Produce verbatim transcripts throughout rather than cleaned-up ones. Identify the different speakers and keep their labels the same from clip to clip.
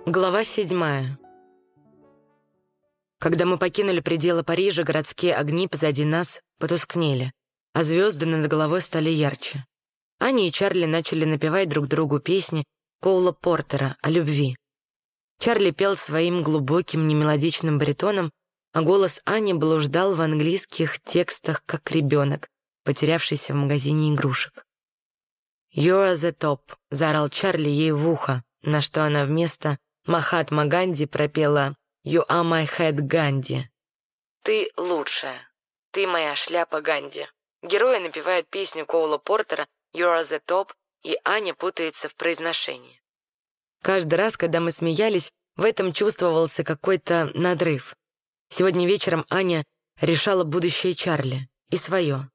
Speaker 1: Глава седьмая. Когда мы покинули пределы Парижа, городские огни позади нас потускнели, а звезды над головой стали ярче. Аня и Чарли начали напевать друг другу песни Коула Портера о любви. Чарли пел своим глубоким немелодичным баритоном, а голос Ани блуждал в английских текстах, как ребенок, потерявшийся в магазине игрушек. «You're the top», — заорал Чарли ей в ухо, на что она вместо «Махатма Ганди» пропела «You are my head, Ганди». «Ты лучшая. Ты моя шляпа, Ганди». Герои напевают песню Коула Портера «You are the top», и Аня путается в произношении. Каждый раз, когда мы смеялись, в этом чувствовался какой-то надрыв. Сегодня вечером Аня решала будущее Чарли и свое.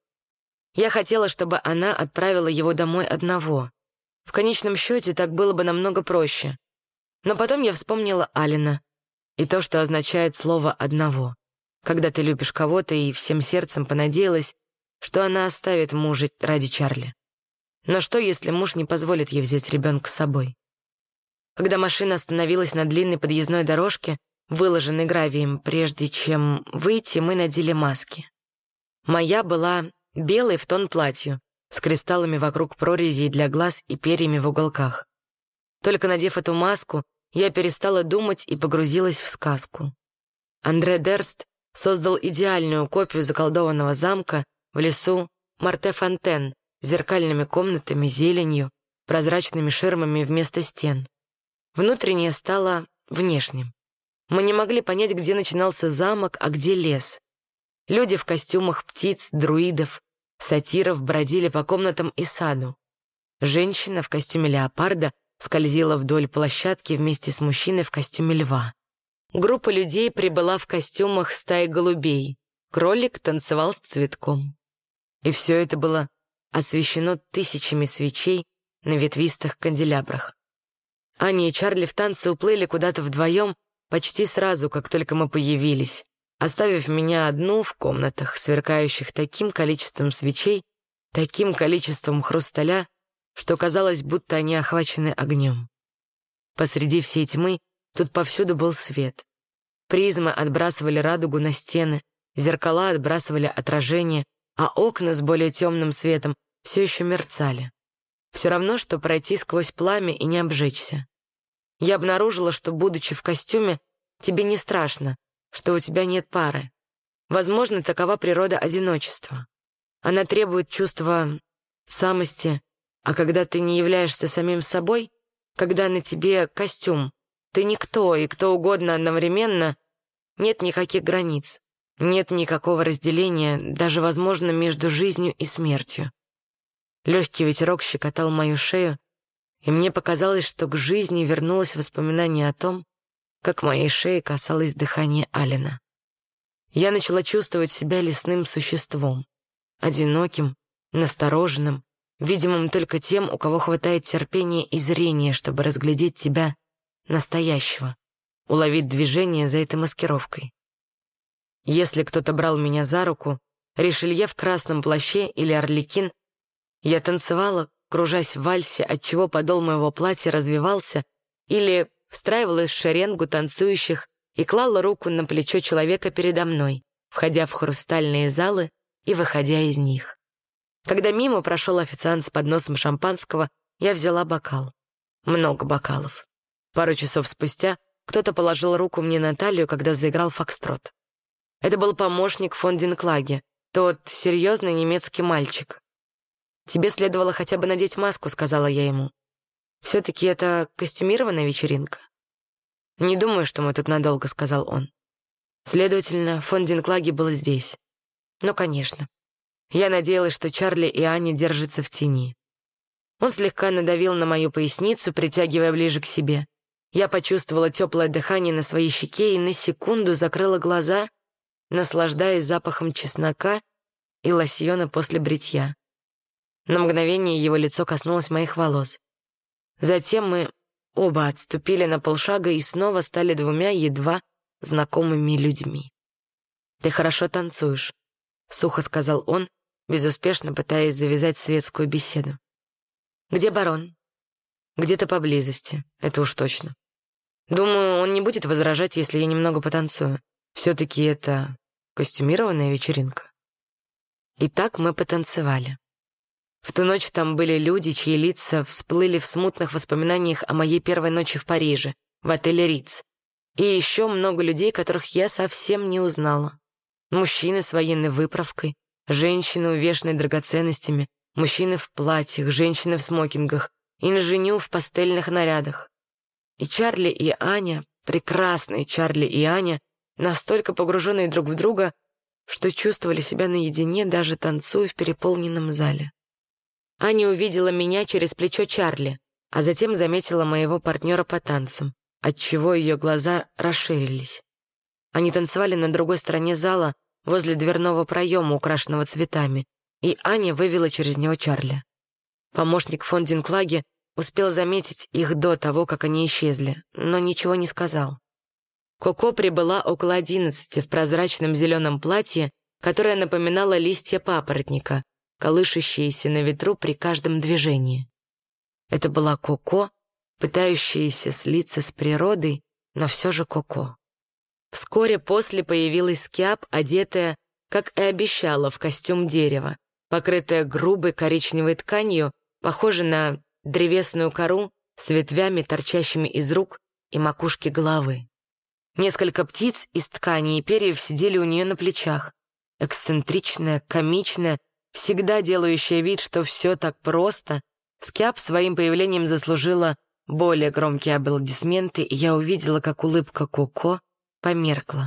Speaker 1: Я хотела, чтобы она отправила его домой одного. В конечном счете так было бы намного проще. Но потом я вспомнила Алина и то, что означает слово «одного». Когда ты любишь кого-то, и всем сердцем понадеялась, что она оставит мужа ради Чарли. Но что, если муж не позволит ей взять ребенка с собой? Когда машина остановилась на длинной подъездной дорожке, выложенной гравием, прежде чем выйти, мы надели маски. Моя была белой в тон платью, с кристаллами вокруг прорезей для глаз и перьями в уголках. Только надев эту маску, я перестала думать и погрузилась в сказку. Андре Дерст создал идеальную копию заколдованного замка в лесу Марте-Фонтен с зеркальными комнатами, зеленью, прозрачными ширмами вместо стен. Внутреннее стало внешним. Мы не могли понять, где начинался замок, а где лес. Люди в костюмах птиц, друидов, сатиров бродили по комнатам и саду. Женщина в костюме леопарда скользила вдоль площадки вместе с мужчиной в костюме льва. Группа людей прибыла в костюмах стаи голубей. Кролик танцевал с цветком. И все это было освещено тысячами свечей на ветвистых канделябрах. Аня и Чарли в танце уплыли куда-то вдвоем почти сразу, как только мы появились, оставив меня одну в комнатах, сверкающих таким количеством свечей, таким количеством хрусталя, что казалось, будто они охвачены огнем. Посреди всей тьмы тут повсюду был свет. Призмы отбрасывали радугу на стены, зеркала отбрасывали отражение, а окна с более темным светом все еще мерцали. Все равно, что пройти сквозь пламя и не обжечься. Я обнаружила, что, будучи в костюме, тебе не страшно, что у тебя нет пары. Возможно, такова природа одиночества. Она требует чувства самости, а когда ты не являешься самим собой, когда на тебе костюм, ты никто и кто угодно одновременно, нет никаких границ, нет никакого разделения, даже, возможно, между жизнью и смертью. Легкий ветерок щекотал мою шею, и мне показалось, что к жизни вернулось воспоминание о том, как моей шее касалось дыхание Алина. Я начала чувствовать себя лесным существом, одиноким, настороженным, видимым только тем, у кого хватает терпения и зрения, чтобы разглядеть тебя настоящего, уловить движение за этой маскировкой. Если кто-то брал меня за руку, Ришелье в красном плаще или Арлекин, я танцевала, кружась в вальсе, отчего подол моего платья развивался, или встраивалась в шеренгу танцующих и клала руку на плечо человека передо мной, входя в хрустальные залы и выходя из них. Когда мимо прошел официант с подносом шампанского, я взяла бокал. Много бокалов. Пару часов спустя кто-то положил руку мне на талию, когда заиграл фокстрот. Это был помощник фон Динклаге, тот серьезный немецкий мальчик. «Тебе следовало хотя бы надеть маску», — сказала я ему. «Все-таки это костюмированная вечеринка». «Не думаю, что мы тут надолго», — сказал он. Следовательно, фон Динклаге был здесь. Ну, конечно. Я надеялась, что Чарли и Аня держатся в тени. Он слегка надавил на мою поясницу, притягивая ближе к себе. Я почувствовала теплое дыхание на своей щеке и на секунду закрыла глаза, наслаждаясь запахом чеснока и лосьона после бритья. На мгновение его лицо коснулось моих волос. Затем мы оба отступили на полшага и снова стали двумя едва знакомыми людьми. «Ты хорошо танцуешь», — сухо сказал он, безуспешно пытаясь завязать светскую беседу. «Где барон?» «Где-то поблизости, это уж точно». Думаю, он не будет возражать, если я немного потанцую. Все-таки это костюмированная вечеринка. Итак, мы потанцевали. В ту ночь там были люди, чьи лица всплыли в смутных воспоминаниях о моей первой ночи в Париже, в отеле «Риц». И еще много людей, которых я совсем не узнала. Мужчины с военной выправкой, женщины, увешанные драгоценностями, мужчины в платьях, женщины в смокингах, инженю в пастельных нарядах. И Чарли, и Аня, прекрасные Чарли и Аня, настолько погруженные друг в друга, что чувствовали себя наедине, даже танцуя в переполненном зале. Аня увидела меня через плечо Чарли, а затем заметила моего партнера по танцам, отчего ее глаза расширились. Они танцевали на другой стороне зала, возле дверного проема, украшенного цветами, и Аня вывела через него Чарли. Помощник фон Динклаге успел заметить их до того, как они исчезли, но ничего не сказал. Коко прибыла около одиннадцати в прозрачном зеленом платье, которое напоминало листья папоротника, колышущиеся на ветру при каждом движении. Это была Коко, пытающаяся слиться с природой, но все же Коко. Вскоре после появилась Скиап, одетая, как и обещала, в костюм дерева, покрытая грубой коричневой тканью, похожей на древесную кору с ветвями, торчащими из рук и макушки головы. Несколько птиц из ткани и перьев сидели у нее на плечах. Эксцентричная, комичная, всегда делающая вид, что все так просто, Скиап своим появлением заслужила более громкие аплодисменты, и я увидела, как улыбка Коко померкла.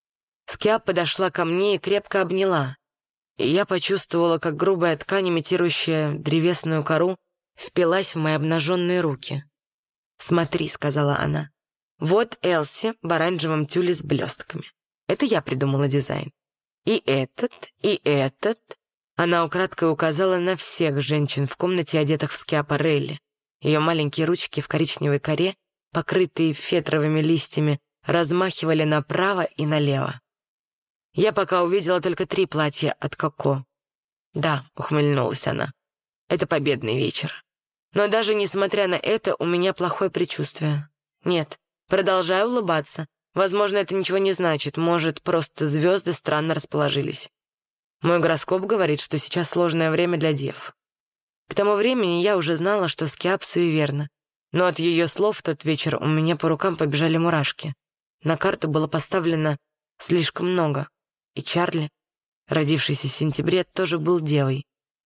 Speaker 1: Скиап подошла ко мне и крепко обняла, и я почувствовала, как грубая ткань, имитирующая древесную кору, впилась в мои обнаженные руки. «Смотри», — сказала она, — «вот Элси в оранжевом тюле с блестками. Это я придумала дизайн. И этот, и этот». Она украдкой указала на всех женщин в комнате, одетых в скиапарелли. Ее маленькие ручки в коричневой коре, покрытые фетровыми листьями, размахивали направо и налево. Я пока увидела только три платья от Коко. «Да», — ухмыльнулась она, — «это победный вечер. Но даже несмотря на это, у меня плохое предчувствие. Нет, продолжаю улыбаться. Возможно, это ничего не значит. Может, просто звезды странно расположились. Мой гороскоп говорит, что сейчас сложное время для дев». К тому времени я уже знала, что Скиап суеверна. Но от ее слов в тот вечер у меня по рукам побежали мурашки. На карту было поставлено слишком много. И Чарли, родившийся в сентябре, тоже был девой.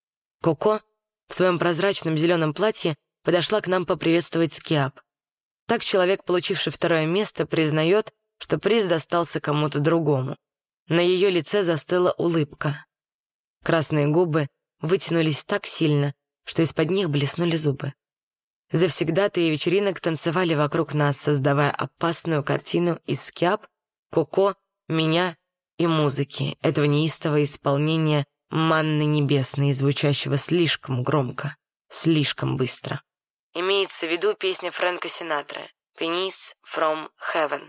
Speaker 1: Коко в своем прозрачном зеленом платье подошла к нам поприветствовать Скиап. Так человек, получивший второе место, признает, что приз достался кому-то другому. На ее лице застыла улыбка. Красные губы вытянулись так сильно, что из-под них блеснули зубы. Завсегдатаи вечеринок танцевали вокруг нас, создавая опасную картину из Скиап, Коко, меня и музыки, этого неистового исполнения манны небесной, звучащего слишком громко, слишком быстро. Имеется в виду песня Фрэнка Синатры «Peace from Heaven».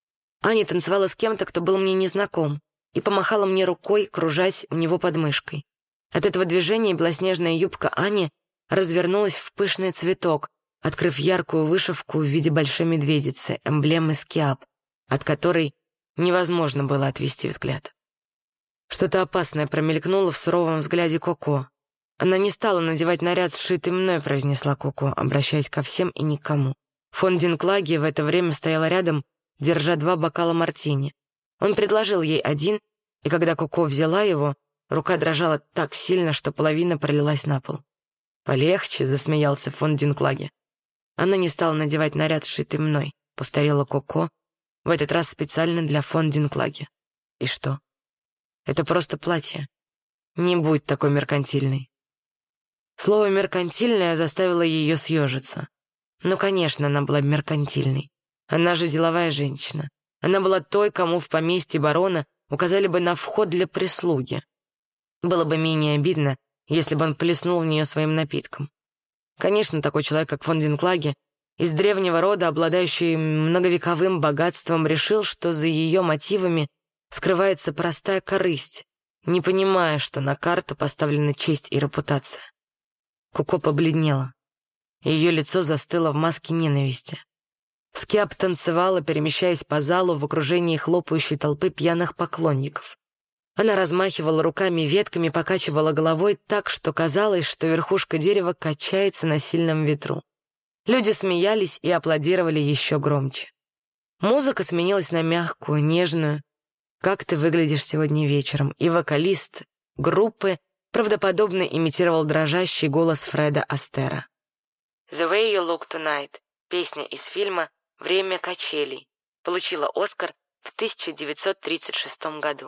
Speaker 1: Аня танцевала с кем-то, кто был мне незнаком, и помахала мне рукой, кружась у него под мышкой. От этого движения белоснежная юбка Ани развернулась в пышный цветок, открыв яркую вышивку в виде большой медведицы, эмблемы Скиап, от которой невозможно было отвести взгляд. Что-то опасное промелькнуло в суровом взгляде Коко. «Она не стала надевать наряд, сшитый мной», — произнесла Коко, обращаясь ко всем и никому. Фон Динклаге в это время стояла рядом, держа два бокала мартини. Он предложил ей один, и когда Коко взяла его, рука дрожала так сильно, что половина пролилась на пол. «Полегче», — засмеялся фон Динклаге. «Она не стала надевать наряд, сшитый мной», — повторила Коко, в этот раз специально для фон Динклаге. «И что? Это просто платье. Не будь такой меркантильной». Слово «меркантильная» заставило ее съежиться. Ну, конечно, она была меркантильной. Она же деловая женщина. Она была той, кому в поместье барона указали бы на вход для прислуги. Было бы менее обидно, если бы он плеснул в нее своим напитком. Конечно, такой человек, как фон Динклаге, из древнего рода, обладающий многовековым богатством, решил, что за ее мотивами скрывается простая корысть, не понимая, что на карту поставлена честь и репутация. Коко побледнела. Ее лицо застыло в маске ненависти. Скиап танцевала, перемещаясь по залу в окружении хлопающей толпы пьяных поклонников. Она размахивала руками и ветками, покачивала головой так, что казалось, что верхушка дерева качается на сильном ветру. Люди смеялись и аплодировали еще громче. Музыка сменилась на мягкую, нежную. «Как ты выглядишь сегодня вечером?» И вокалист группы правдоподобно имитировал дрожащий голос Фреда Астера. «The Way You Look Tonight» — песня из фильма «Время качелей» получила «Оскар» в тысяча девятьсот тридцать шестом году.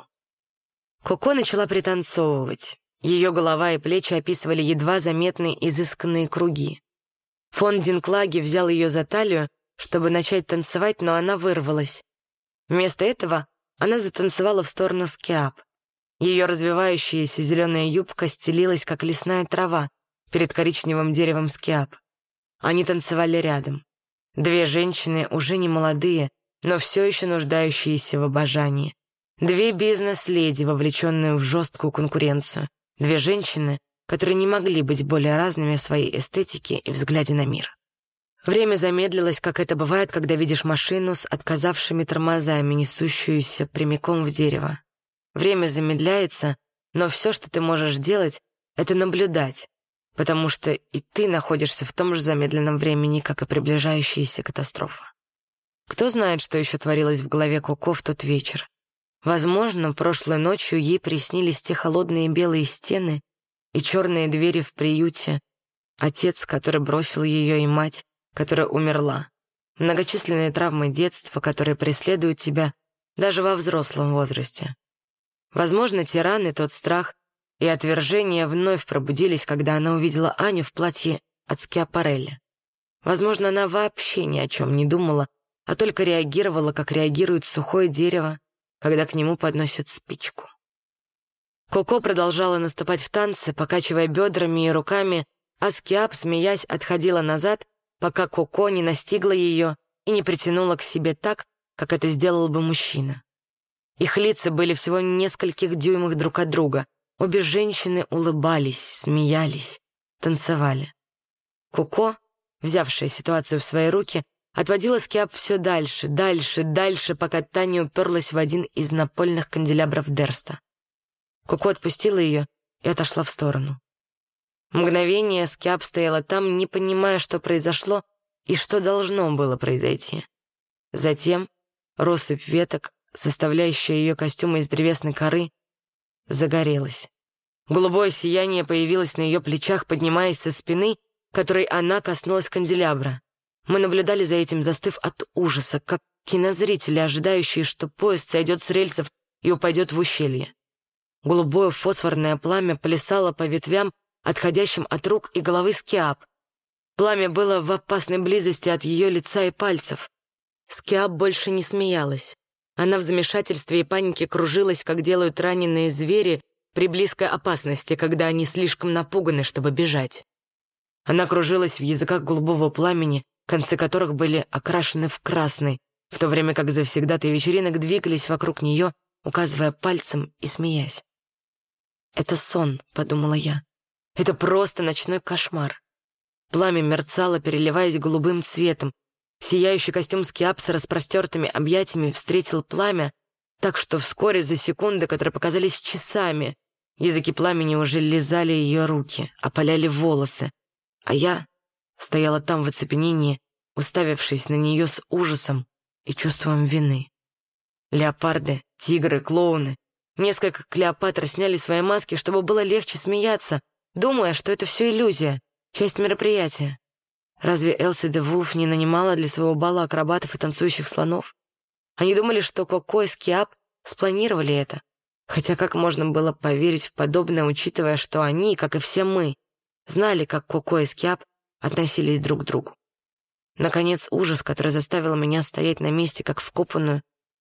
Speaker 1: Коко начала пританцовывать. Ее голова и плечи описывали едва заметные изысканные круги. Фон Динклаги взял ее за талию, чтобы начать танцевать, но она вырвалась. Вместо этого она затанцевала в сторону Скиап. Ее развивающаяся зеленая юбка стелилась, как лесная трава, перед коричневым деревом Скиап. Они танцевали рядом. Две женщины, уже не молодые, но все еще нуждающиеся в обожании. Две бизнес-леди, вовлеченные в жесткую конкуренцию. Две женщины, которые не могли быть более разными в своей эстетике и взгляде на мир. Время замедлилось, как это бывает, когда видишь машину с отказавшими тормозами, несущуюся прямиком в дерево. Время замедляется, но все, что ты можешь делать, это наблюдать, потому что и ты находишься в том же замедленном времени, как и приближающаяся катастрофа. Кто знает, что еще творилось в голове Коко в тот вечер. Возможно, прошлой ночью ей приснились те холодные белые стены и черные двери в приюте, отец, который бросил ее, и мать, которая умерла, многочисленные травмы детства, которые преследуют тебя даже во взрослом возрасте. Возможно, те раны, тот страх и отвержение вновь пробудились, когда она увидела Аню в платье от Скиапарелли. Возможно, она вообще ни о чем не думала, а только реагировала, как реагирует сухое дерево, когда к нему подносят спичку. Коко продолжала наступать в танце, покачивая бедрами и руками, а Скиап, смеясь, отходила назад, пока Коко не настигла ее и не притянула к себе так, как это сделал бы мужчина. Их лица были всего в нескольких дюймах друг от друга. Обе женщины улыбались, смеялись, танцевали. Коко, взявшая ситуацию в свои руки, отводила Скиап все дальше, дальше, дальше, пока та не уперлась в один из напольных канделябров Дерста. Коко отпустила ее и отошла в сторону. Мгновение Скиап стояла там, не понимая, что произошло и что должно было произойти. Затем россыпь веток, составляющая ее костюм из древесной коры, загорелась. Голубое сияние появилось на ее плечах, поднимаясь со спины, которой она коснулась канделябра. Мы наблюдали за этим, застыв от ужаса, как кинозрители, ожидающие, что поезд сойдет с рельсов и упадет в ущелье. Голубое фосфорное пламя плясало по ветвям, отходящим от рук и головы Скиап. Пламя было в опасной близости от ее лица и пальцев. Скиап больше не смеялась. Она в замешательстве и панике кружилась, как делают раненые звери при близкой опасности, когда они слишком напуганы, чтобы бежать. Она кружилась в языках голубого пламени, концы которых были окрашены в красный, в то время как завсегдатые вечеринок двигались вокруг нее, указывая пальцем и смеясь. «Это сон», — подумала я. «Это просто ночной кошмар». Пламя мерцало, переливаясь голубым цветом. Сияющий костюм Скиап с распростертыми объятиями встретил пламя, так что вскоре, за секунды, которые показались часами, языки пламени уже лизали ее руки, опаляли волосы, а я стояла там в оцепенении, уставившись на нее с ужасом и чувством вины. Леопарды, тигры, клоуны. Несколько Клеопатр сняли свои маски, чтобы было легче смеяться, думая, что это все иллюзия, часть мероприятия. Разве Элси де Вулф не нанимала для своего бала акробатов и танцующих слонов? Они думали, что Коко и Скиап спланировали это. Хотя как можно было поверить в подобное, учитывая, что они, как и все мы, знали, как Коко и Скиап относились друг к другу. Наконец, ужас, который заставил меня стоять на месте, как вкопанную.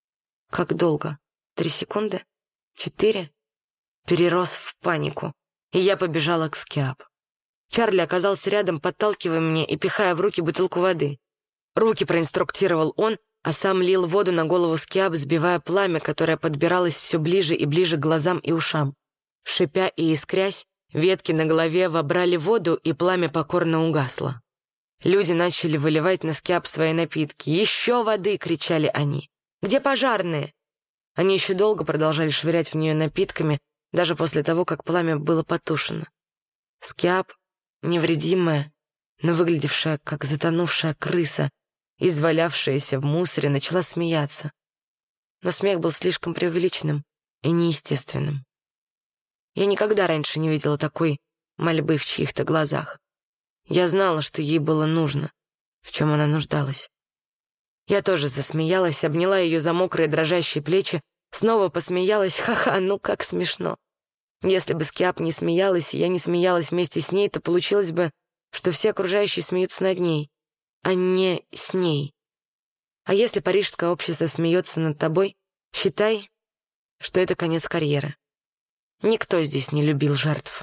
Speaker 1: Как долго? Три секунды? Четыре? Перерос в панику, и я побежала к Скиап. Чарли оказался рядом, подталкивая меня и пихая в руки бутылку воды. Руки проинструктировал он, а сам лил воду на голову Скиап, сбивая пламя, которое подбиралось все ближе и ближе к глазам и ушам. Шипя и искрясь, ветки на голове вобрали воду, и пламя покорно угасло. Люди начали выливать на Скиап свои напитки. «Еще воды!» — кричали они. «Где пожарные?» Они еще долго продолжали швырять в нее напитками, даже после того, как пламя было потушено. Скиап, невредимая, но выглядевшая как затонувшая крыса, извалявшаяся в мусоре, начала смеяться. Но смех был слишком преувеличенным и неестественным. Я никогда раньше не видела такой мольбы в чьих-то глазах. Я знала, что ей было нужно, в чем она нуждалась. Я тоже засмеялась, обняла ее за мокрые дрожащие плечи, снова посмеялась. Ха-ха, ну как смешно. Если бы Скиап не смеялась, и я не смеялась вместе с ней, то получилось бы, что все окружающие смеются над ней, а не с ней. А если парижское общество смеется над тобой, считай, что это конец карьеры. Никто здесь не любил жертв.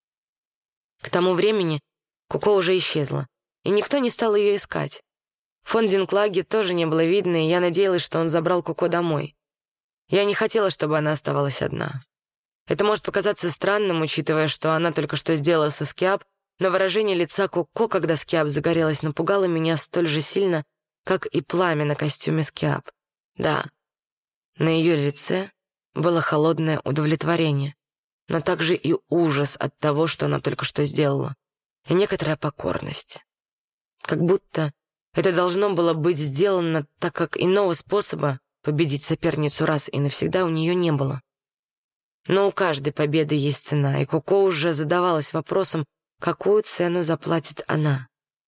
Speaker 1: К тому времени Коко уже исчезла, и никто не стал ее искать. Фон Динклаге тоже не было видно, и я надеялась, что он забрал Коко домой. Я не хотела, чтобы она оставалась одна. Это может показаться странным, учитывая, что она только что сделала со Скиап, но выражение лица Коко, когда Скиап загорелась, напугало меня столь же сильно, как и пламя на костюме Скиап. Да, на ее лице было холодное удовлетворение, но также и ужас от того, что она только что сделала, и некоторая покорность. Как будто это должно было быть сделано, так как иного способа победить соперницу раз и навсегда у нее не было. Но у каждой победы есть цена, и Коко уже задавалась вопросом, какую цену заплатит она.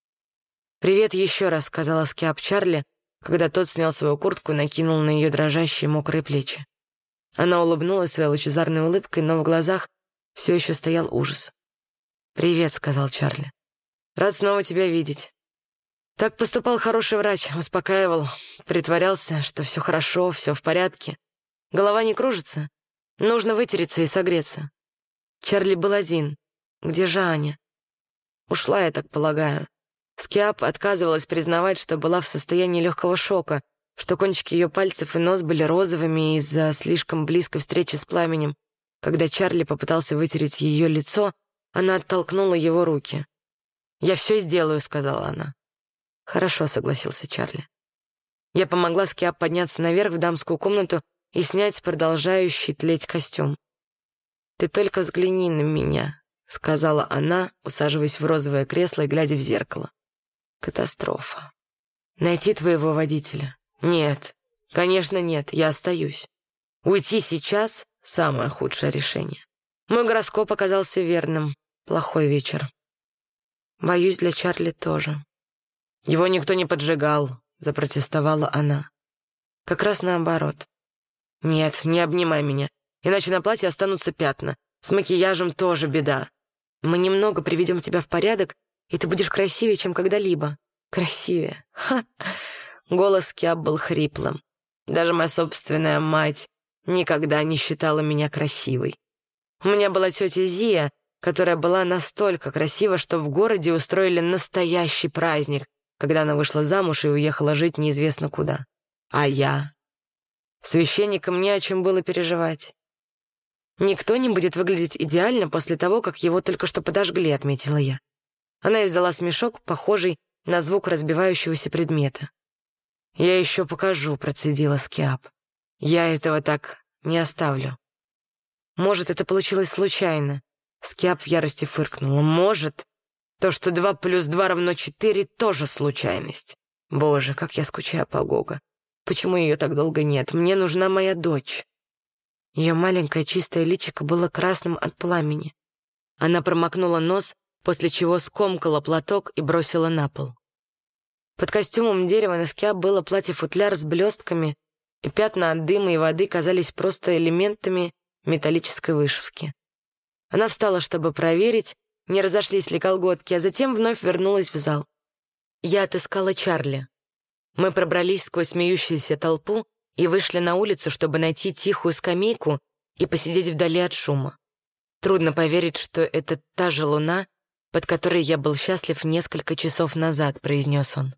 Speaker 1: «Привет еще раз», — сказала Скиап Чарли, когда тот снял свою куртку и накинул на ее дрожащие мокрые плечи. Она улыбнулась своей лучезарной улыбкой, но в глазах все еще стоял ужас. «Привет», — сказал Чарли. «Рад снова тебя видеть». Так поступал хороший врач, успокаивал, притворялся, что все хорошо, все в порядке. Голова не кружится, нужно вытереться и согреться. Чарли был один. Где же Аня? Ушла, я так полагаю. Скиап отказывалась признавать, что была в состоянии легкого шока, что кончики ее пальцев и нос были розовыми из-за слишком близкой встречи с пламенем. Когда Чарли попытался вытереть ее лицо, она оттолкнула его руки. «Я все сделаю», — сказала она. «Хорошо», — согласился Чарли. Я помогла Скиап подняться наверх в дамскую комнату и снять продолжающий тлеть костюм. «Ты только взгляни на меня», — сказала она, усаживаясь в розовое кресло и глядя в зеркало. «Катастрофа. Найти твоего водителя? Нет, конечно нет, я остаюсь. Уйти сейчас — самое худшее решение. Мой гороскоп оказался верным. Плохой вечер. Боюсь, для Чарли тоже». «Его никто не поджигал», — запротестовала она. «Как раз наоборот. Нет, не обнимай меня, иначе на платье останутся пятна. С макияжем тоже беда. Мы немного приведем тебя в порядок, и ты будешь красивее, чем когда-либо. Красивее. Ха!» Голос Скиап был хриплым. Даже моя собственная мать никогда не считала меня красивой. У меня была тетя Зия, которая была настолько красива, что в городе устроили настоящий праздник, когда она вышла замуж и уехала жить неизвестно куда. А я? Священникам не о чем было переживать. «Никто не будет выглядеть идеально после того, как его только что подожгли», — отметила я. Она издала смешок, похожий на звук разбивающегося предмета. «Я еще покажу», — процедила Скиап. «Я этого так не оставлю». «Может, это получилось случайно?» Скиап в ярости фыркнула. «Может. То, что два плюс два равно четыре, тоже случайность. Боже, как я скучаю по Гого. Почему ее так долго нет? Мне нужна моя дочь». Ее маленькое чистое личико было красным от пламени. Она промокнула нос, после чего скомкала платок и бросила на пол. Под костюмом дерева на Скиап было платье-футляр с блестками, и пятна от дыма и воды казались просто элементами металлической вышивки. Она встала, чтобы проверить, не разошлись ли колготки, а затем вновь вернулась в зал. Я отыскала Чарли. Мы пробрались сквозь смеющуюся толпу и вышли на улицу, чтобы найти тихую скамейку и посидеть вдали от шума. Трудно поверить, что это та же луна, под которой я был счастлив несколько часов назад, произнес он.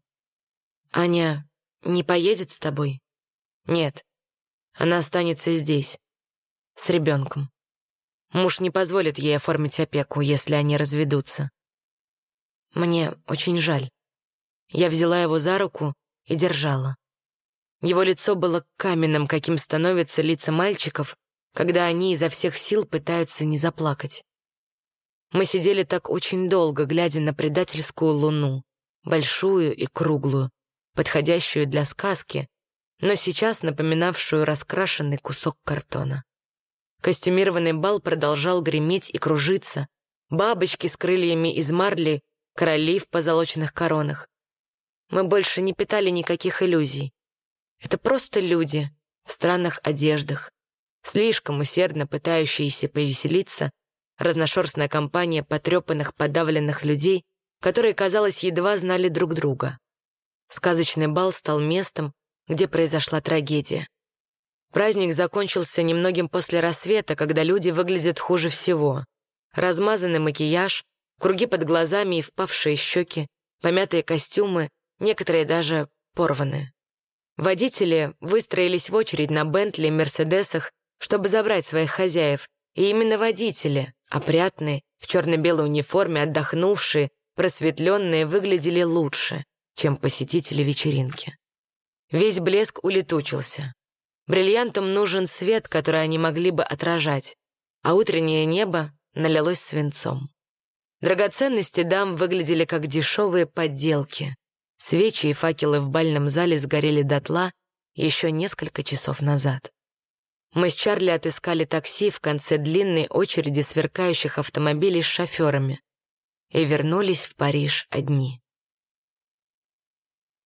Speaker 1: «Аня не поедет с тобой?» «Нет, она останется здесь, с ребенком. Муж не позволит ей оформить опеку, если они разведутся. Мне очень жаль». Я взяла его за руку и держала. Его лицо было каменным, каким становятся лица мальчиков, когда они изо всех сил пытаются не заплакать. Мы сидели так очень долго, глядя на предательскую луну, большую и круглую, подходящую для сказки, но сейчас напоминавшую раскрашенный кусок картона. Костюмированный бал продолжал греметь и кружиться, бабочки с крыльями из марли, короли в позолоченных коронах. Мы больше не питали никаких иллюзий. Это просто люди в странных одеждах, слишком усердно пытающиеся повеселиться, разношерстная компания потрепанных, подавленных людей, которые, казалось, едва знали друг друга. Сказочный бал стал местом, где произошла трагедия. Праздник закончился немногим после рассвета, когда люди выглядят хуже всего. Размазанный макияж, круги под глазами и впавшие щеки, помятые костюмы, некоторые даже порваны. Водители выстроились в очередь на Бентли и Мерседесах, чтобы забрать своих хозяев, и именно водители, опрятные, в черно-белой униформе, отдохнувшие, просветленные, выглядели лучше, чем посетители вечеринки. Весь блеск улетучился. Бриллиантам нужен свет, который они могли бы отражать, а утреннее небо налилось свинцом. Драгоценности дам выглядели как дешевые подделки. Свечи и факелы в бальном зале сгорели дотла еще несколько часов назад. Мы с Чарли отыскали такси в конце длинной очереди сверкающих автомобилей с шоферами и вернулись в Париж одни.